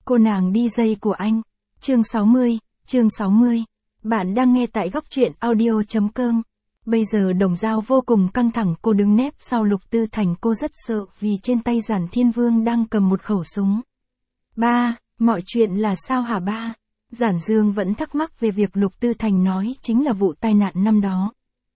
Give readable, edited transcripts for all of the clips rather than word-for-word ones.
Cô nàng DJ của anh. Chương 60, chương 60. Bạn đang nghe tại góc truyện audio.com. Bây giờ Đồng Dao vô cùng căng thẳng, cô đứng nép sau Lục Tư Thành, cô rất sợ vì trên tay Giản Thiên Vương đang cầm một khẩu súng. Ba, mọi chuyện là sao hả ba? Giản Dương vẫn thắc mắc về việc Lục Tư Thành nói chính là vụ tai nạn năm đó.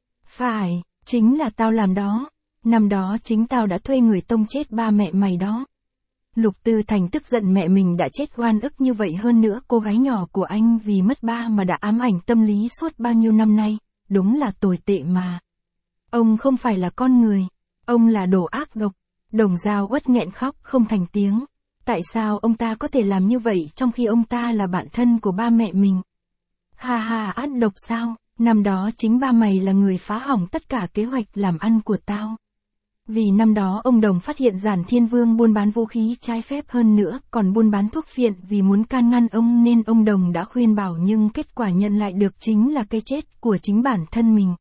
Phải, chính là tao làm đó. Năm đó chính tao đã thuê người tông chết ba mẹ mày đó. Lục Tư Thành tức giận mẹ mình đã chết oan ức như vậy, hơn nữa cô gái nhỏ của anh vì mất ba mà đã ám ảnh tâm lý suốt bao nhiêu năm nay, đúng là tồi tệ mà. Ông không phải là con người, ông là đồ ác độc. Đồng Dao uất nghẹn khóc không thành tiếng. Tại sao ông ta có thể làm như vậy trong khi ông ta là bạn thân của ba mẹ mình? Ha ha, ác độc sao? Năm đó chính ba mày là người phá hỏng tất cả kế hoạch làm ăn của tao. Vì năm đó ông Đồng phát hiện Giản Thiên Vương buôn bán vũ khí trái phép, hơn nữa còn buôn bán thuốc phiện, vì muốn can ngăn ông nên ông Đồng đã khuyên bảo, nhưng kết quả nhận lại được chính là cái chết của chính bản thân mình.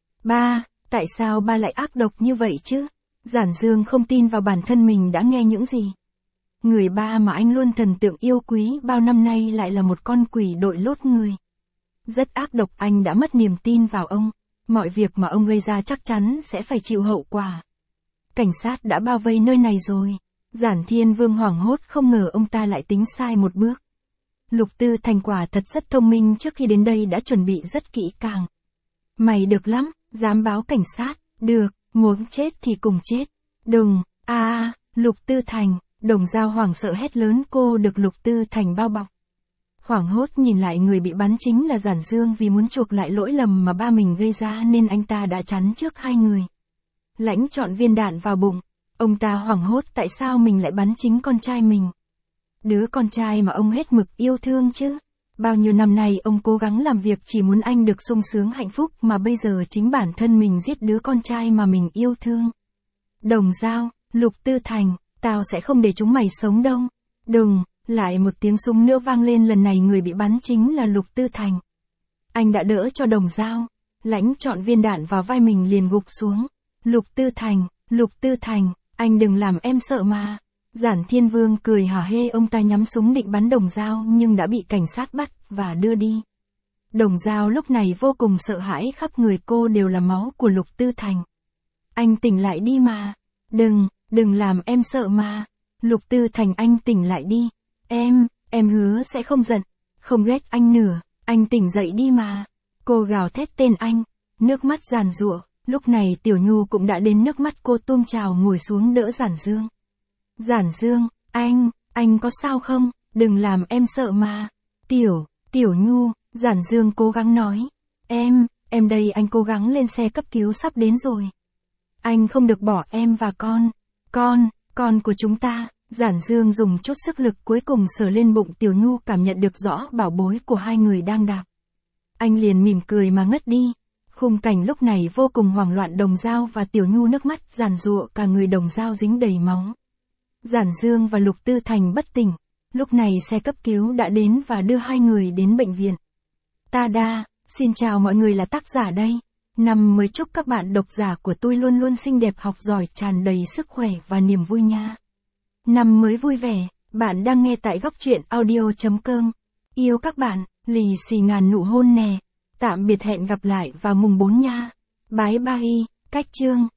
Ba, tại sao ba lại ác độc như vậy chứ? Giản Dương không tin vào bản thân mình đã nghe những gì. Người ba mà anh luôn thần tượng yêu quý bao năm nay lại là một con quỷ đội lốt người. Rất ác độc, anh đã mất niềm tin vào ông. Mọi việc mà ông gây ra chắc chắn sẽ phải chịu hậu quả. Cảnh sát đã bao vây nơi này rồi. Giản Thiên Vương hoảng hốt, không ngờ ông ta lại tính sai một bước. Lục Tư Thành quả thật rất thông minh, trước khi đến đây đã chuẩn bị rất kỹ càng. Mày được lắm, dám báo cảnh sát, được, muốn chết thì cùng chết. Đừng, Lục Tư Thành, Đồng Dao hoảng sợ hét lớn, cô được Lục Tư Thành bao bọc. Hoảng hốt nhìn lại, người bị bắn chính là Giản Dương, vì muốn chuộc lại lỗi lầm mà ba mình gây ra nên anh ta đã chắn trước hai người. Lãnh chọn viên đạn vào bụng. Ông ta hoảng hốt, tại sao mình lại bắn chính con trai mình? Đứa con trai mà ông hết mực yêu thương chứ. Bao nhiêu năm nay ông cố gắng làm việc chỉ muốn anh được sung sướng hạnh phúc, mà bây giờ chính bản thân mình giết đứa con trai mà mình yêu thương. Đồng Dao, Lục Tư Thành, tao sẽ không để chúng mày sống đâu. Đừng, lại một tiếng súng nữa vang lên, lần này người bị bắn chính là Lục Tư Thành. Anh đã đỡ cho Đồng Dao. Lãnh chọn viên đạn vào vai mình liền gục xuống. Lục Tư Thành, anh đừng làm em sợ mà. Giản Thiên Vương cười hả hê, ông ta nhắm súng định bắn Đồng Dao nhưng đã bị cảnh sát bắt và đưa đi. Đồng Dao lúc này vô cùng sợ hãi, khắp người cô đều là máu của Lục Tư Thành. Anh tỉnh lại đi mà. Đừng làm em sợ mà. Lục Tư Thành, anh tỉnh lại đi. Em hứa sẽ không giận, không ghét anh nữa. Anh tỉnh dậy đi mà. Cô gào thét tên anh, nước mắt giàn giụa. Lúc này Tiểu Nhu cũng đã đến, nước mắt cô tuôn trào, ngồi xuống đỡ Giản Dương. Giản Dương, anh có sao không? Đừng làm em sợ mà. Tiểu Nhu, Giản Dương cố gắng nói. Em đây, anh cố gắng lên xe cấp cứu sắp đến rồi. Anh không được bỏ em và con của chúng ta. Giản Dương dùng chút sức lực cuối cùng sờ lên bụng Tiểu Nhu, cảm nhận được rõ bảo bối của hai người đang đạp. Anh liền mỉm cười mà ngất đi. Khung cảnh lúc này vô cùng hoảng loạn, Đồng Dao và Tiểu Nhu nước mắt giàn giụa, cả người Đồng Dao dính đầy máu. Giản Dương và Lục Tư Thành bất tỉnh. Lúc này xe cấp cứu đã đến và đưa hai người đến bệnh viện. Tada, xin chào mọi người, là tác giả đây. Năm mới chúc các bạn độc giả của tôi luôn luôn xinh đẹp, học giỏi, tràn đầy sức khỏe và niềm vui nha. Năm mới vui vẻ, bạn đang nghe tại góc truyện audio.com. Yêu các bạn, lì xì ngàn nụ hôn nè. Tạm biệt, hẹn gặp lại vào mùng 4 nha. Bye bye, cách chương.